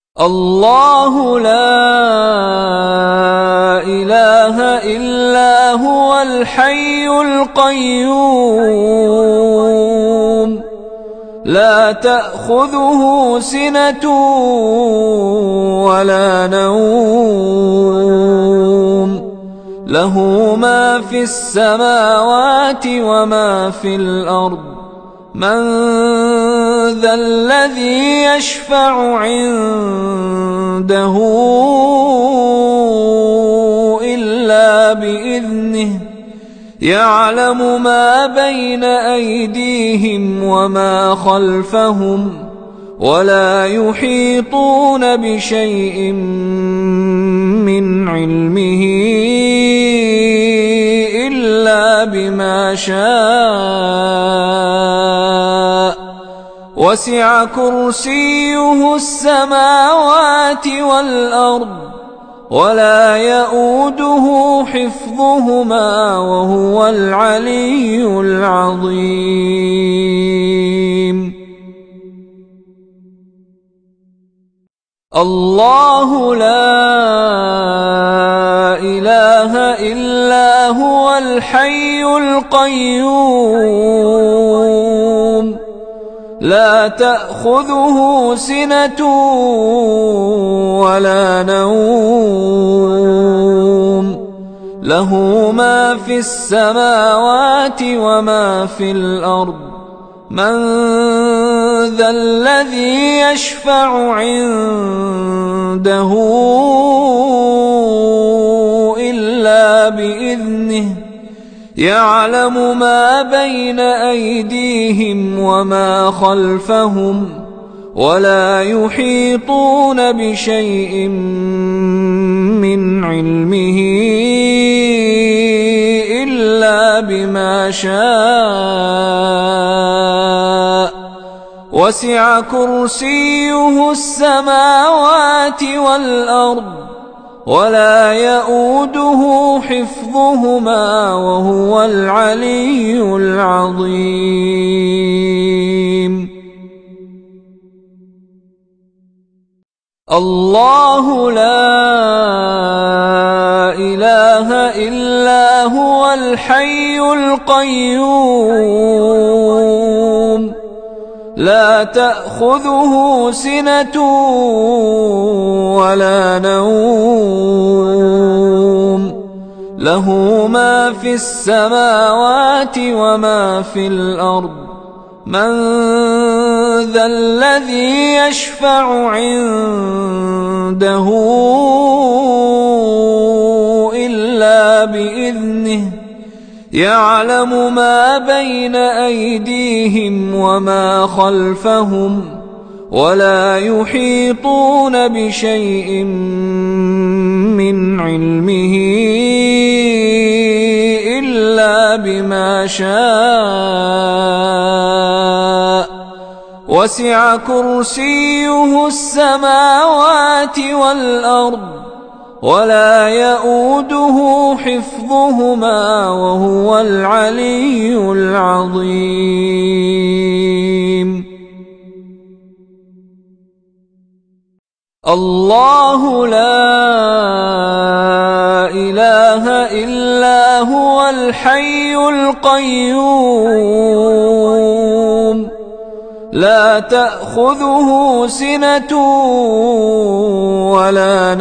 الله لا إله إلا هو الحي القيوم لا تأخذه سنة ولا نوم له ما في السماوات وما في الأرض من ذا الذي يشفع عنده إلا بإذنه يعلم ما بين أيديهم وما خلفهم ولا يحيطون بشيء من علمه إلا بما شاء وسع كرسيه السماوات والأرض ولا يئوده حفظهما وهو العلي العظيم الله لا إله إلا هو الحي القيوم لا تأخذه سنة ولا نوم له ما في السماوات وما في الأرض من ذا الذي يشفع عنده إلا بإذنه يعلم ما بين أيديهم وما خلفهم ولا يحيطون بشيء من علمه إلا بما شاء وسع كرسيه السماوات والأرض ولا يئوده حفظهما وهو العلي العظيم الله لا إله إلا هو الحي القيوم لا تأخذه سنة ولا نوم له ما في السماوات وما في الأرض من ذا الذي يشفع عنده إلا بإذنه يعلم ما بين أيديهم وما خلفهم ولا يحيطون بشيء من علمه إلا بما شاء وسع كرسيه السماوات والأرض ولا يئوده حفظهما وهو العلي العظيم الله لا إله إلا هو الحي القيوم لا تأخذه سنة ولا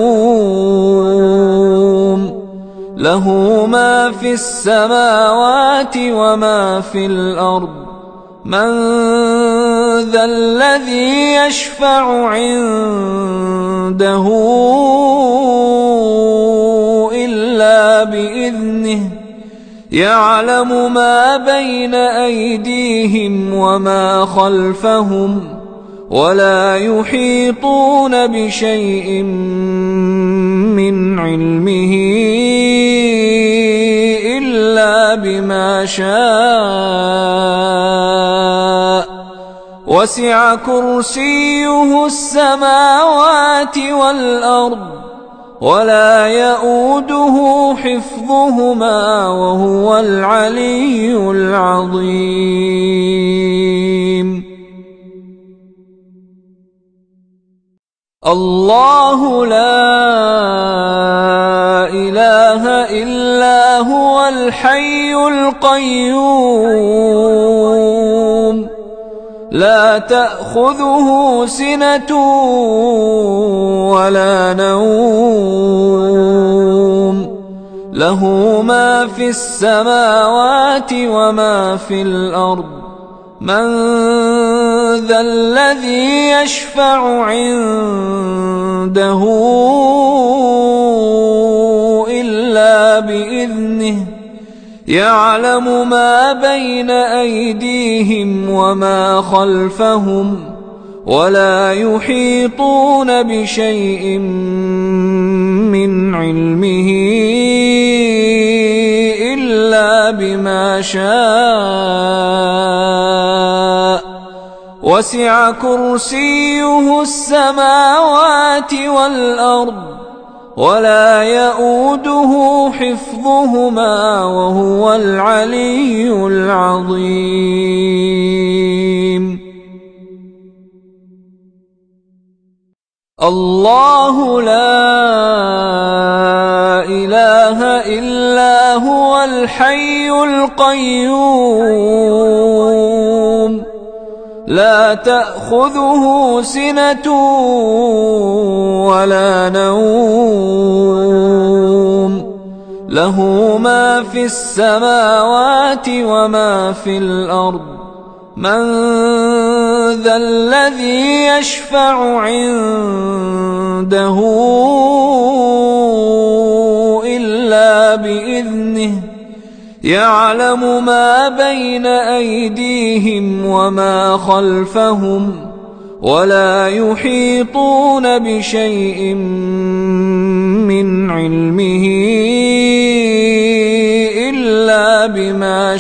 نوم له ما في السماوات وما في الأرض من ذا الذي يشفع عنده إلا بإذنه يعلم ما بين أيديهم وما خلفهم ولا يحيطون بشيء من علمه إلا بما شاء وسع كرسيه السماوات والأرض ولا يئوده حفظهما وهو العلي العظيم الله لا إله إلا هو الحي القيوم لا تأخذه سنة ولا نوم له ما في السماوات وما في الأرض من ذا الذي يشفع عنده إلا بإذنه يعلم ما بين أيديهم وما خلفهم ولا يحيطون بشيء من علمه إلا بما شاء وسع كرسيه السماوات والأرض ولا يؤوده حفظهما وهو العلي العظيم الله لا إله إلا هو الحي القيوم لا تأخذه سنة ولا نوم له ما في السماوات وما في الأرض من ذا الذي يشفع عنده إلا بإذنه يعلم ما بين أيديهم وما خلفهم ولا يحيطون بشيء من علمه إلا بما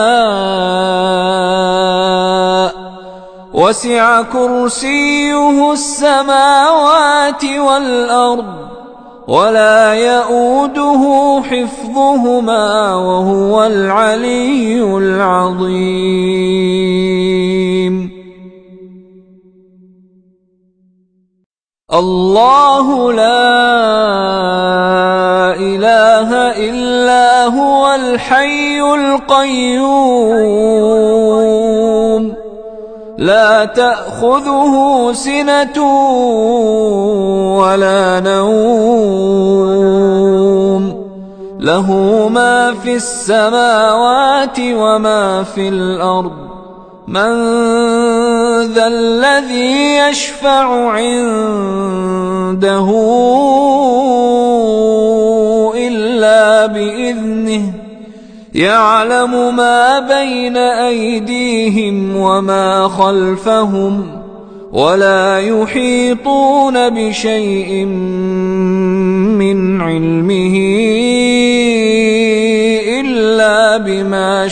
شاء وسع كرسيه السماوات والأرض ولا يؤوده حفظهما وهو العلي العظيم الله لا إله إلا هو الحي القيوم لا تأخذه سنة ولا نوم له ما في السماوات وما في الأرض من ذا الذي يشفع عنده إلا بإذنه يعلم ما بين أيديهم وما خلفهم ولا يحيطون بشيء من علمه إلا بما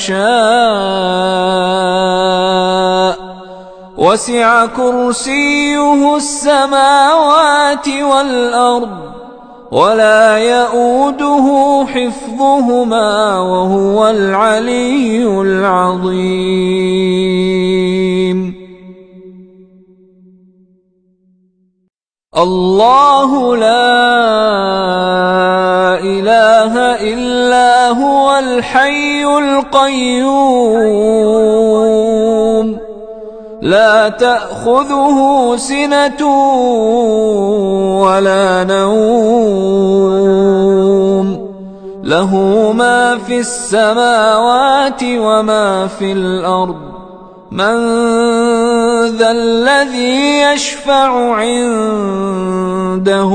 شاء وسع كرسيه السماوات والأرض ولا يؤوده حفظهما وهو العلي العظيم الله لا إله إلا هو الحي القيوم لا تأخذه سنة ولا نوم له ما في السماوات وما في الأرض من ذا الذي يشفع عنده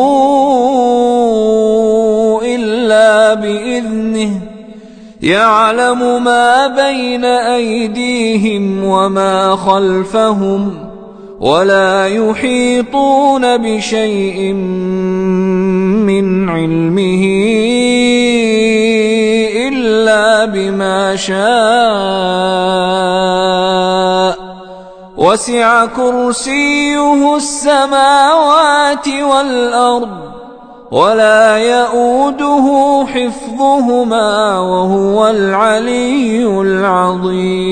إلا بإذنه يعلم ما بين أيديهم وما خلفهم ولا يحيطون بشيء من علمه إلا بما شاء وسع كرسيه السماوات والأرض ولا يؤوده حفظهما وهو العلي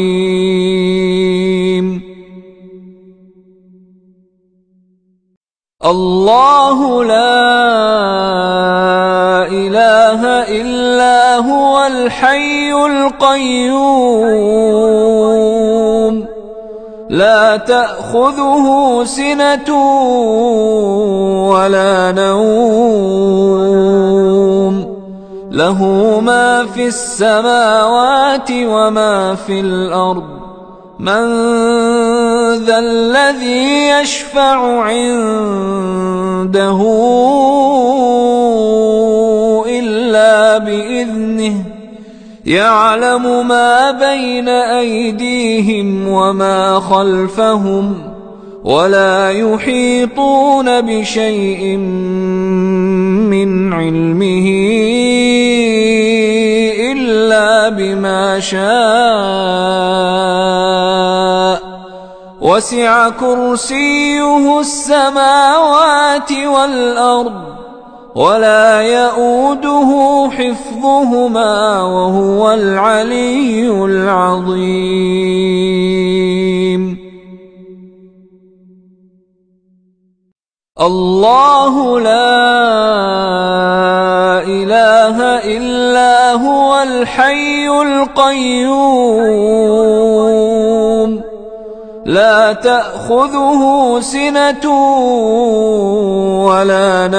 العظيم الله لا إله إلا هو الحي القيوم لا تأخذه سنة ولا نوم له ما في السماوات وما في الأرض من ذا الذي يشفع عنده إلا بإذنه يعلم ما بين أيديهم وما خلفهم ولا يحيطون بشيء من علمه إلا بما شاء وسع كرسيه السماوات والأرض ولا يؤوده حفظهما وهو العلي العظيم الله لا إله إلا هو الحي القيوم لا تأخذه سنة ولا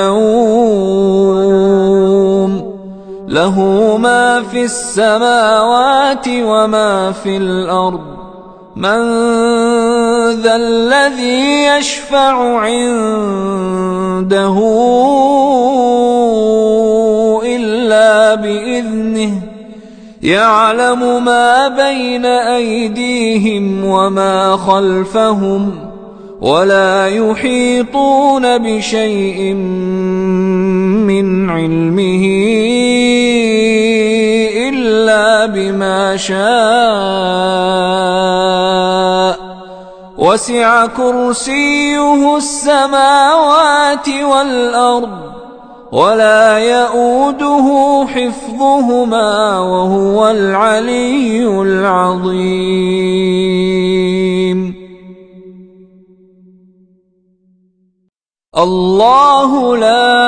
نوم له ما في السماوات وما في الأرض من ذا الذي يشفع عنده إلا بإذنه يعلم ما بين أيديهم وما خلفهم ولا يحيطون بشيء من علمه إلا بما شاء وسع كرسيه السماوات والأرض ولا يؤوده حفظهما وهو العلي العظيم الله لا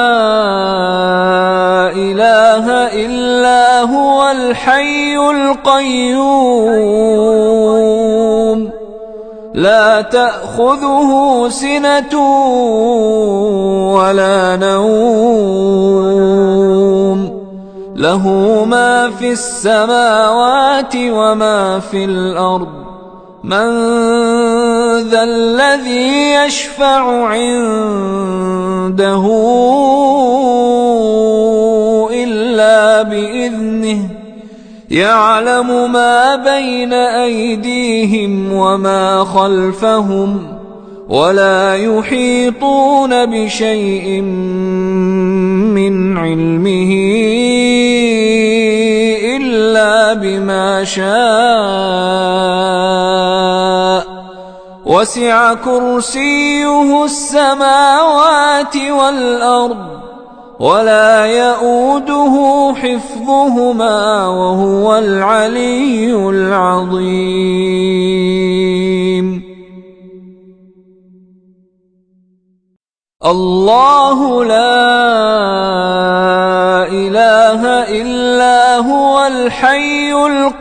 إله إلا هو الحي القيوم لا تأخذه سنة ولا نوم له ما في السماوات وما في الأرض من ذا الذي يشفع عنده إلا بإذنه يعلم ما بين أيديهم وما خلفهم ولا يحيطون بشيء من علمه إلا بما شاء وسع كرسيه السماوات والأرض ولا يؤوده حفظهما وهو العلي العظيم الله لا إله إلا هو الحي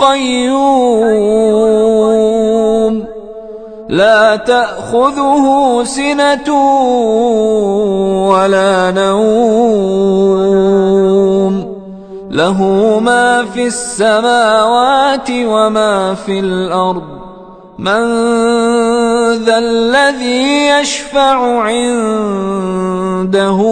القيوم لا تأخذه سنة ولا نوم له ما في السماوات وما في الأرض من ذا الذي يشفع عنده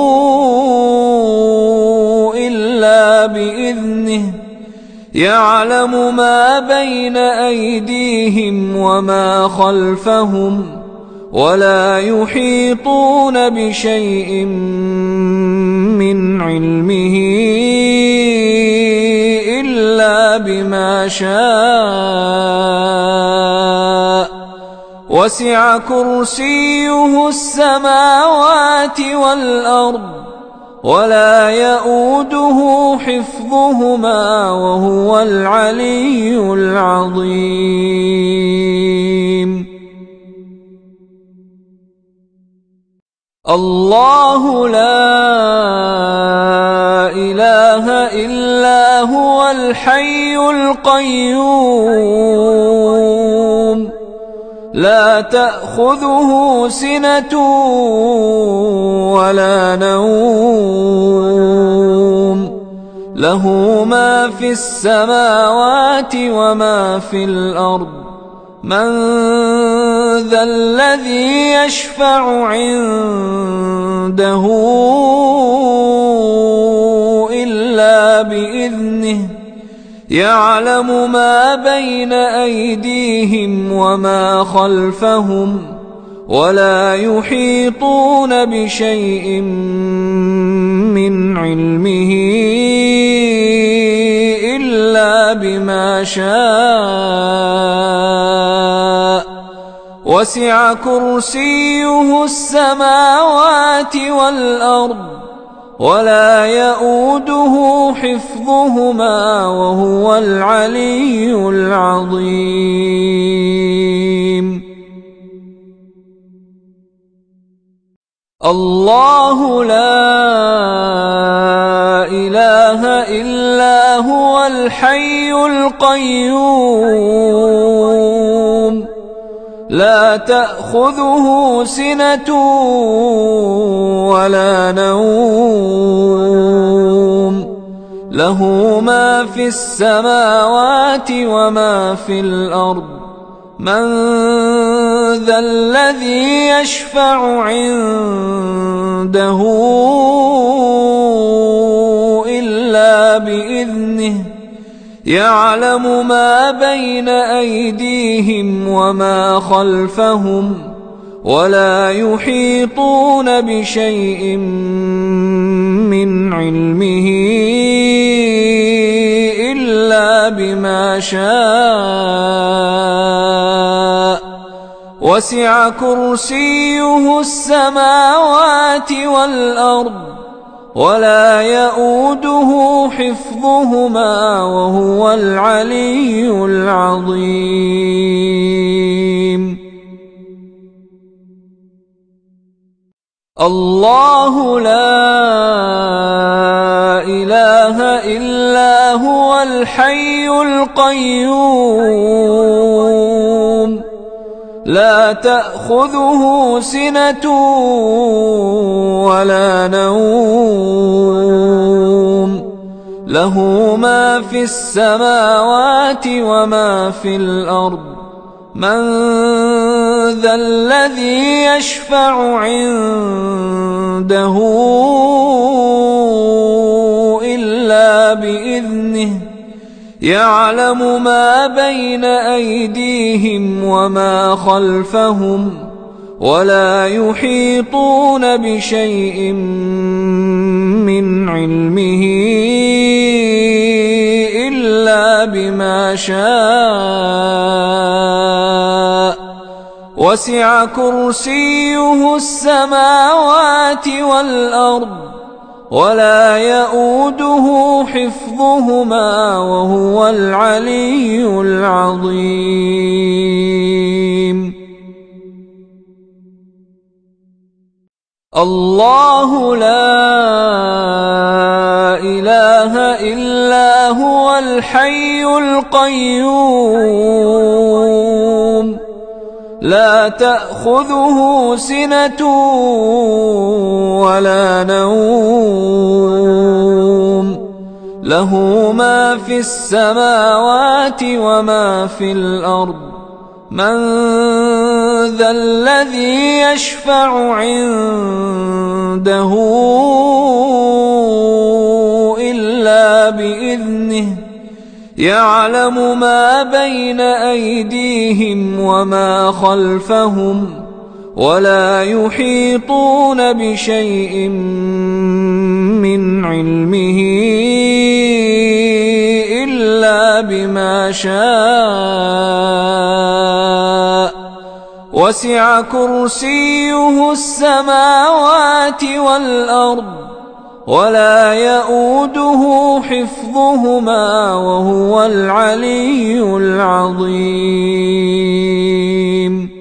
إلا بإذنه يعلم ما بين أيديهم وما خلفهم ولا يحيطون بشيء من علمه إلا بما شاء وسع كرسيه السماوات والأرض ولا يؤوده حفظهما وهو العلي العظيم الله لا إله إلا هو الحي القيوم لا تأخذه سنة ولا نوم له ما في السماوات وما في الأرض من ذا الذي يشفع عنده إلا بإذنه يعلم ما بين أيديهم وما خلفهم ولا يحيطون بشيء من علمه إلا بما شاء وسع كرسيه السماوات والأرض ولا يئوده حفظهما وهو العلي العظيم الله لا إله إلا هو الحي القيوم لا تأخذه سنة ولا نوم له ما في السماوات وما في الأرض من ذا الذي يشفع عنده إلا بإذنه يعلم ما بين أيديهم وما خلفهم ولا يحيطون بشيء من علمه إلا بما شاء وسع كرسيه السماوات والأرض ولا يئوده حفظهما وهو العلي العظيم الله لا إله إلا هو الحي القيوم لا تأخذه سنة ولا نوم له ما في السماوات وما في الأرض من ذا الذي يشفع عنده إلا بإذنه يعلم ما بين أيديهم وما خلفهم ولا يحيطون بشيء من علمه إلا بما شاء وسع كرسيه السماوات والأرض ولا يئوده حفظهما وهو العلي العظيم الله لا إله إلا هو الحي القيوم لا تأخذه سنة ولا نوم له ما في السماوات وما في الأرض من ذا الذي يشفع عنده إلا بإذنه يعلم ما بين أيديهم وما خلفهم ولا يحيطون بشيء من علمه إلا بما شاء وسع كرسيه السماوات والأرض ولا يئوده حفظهما وهو العلي العظيم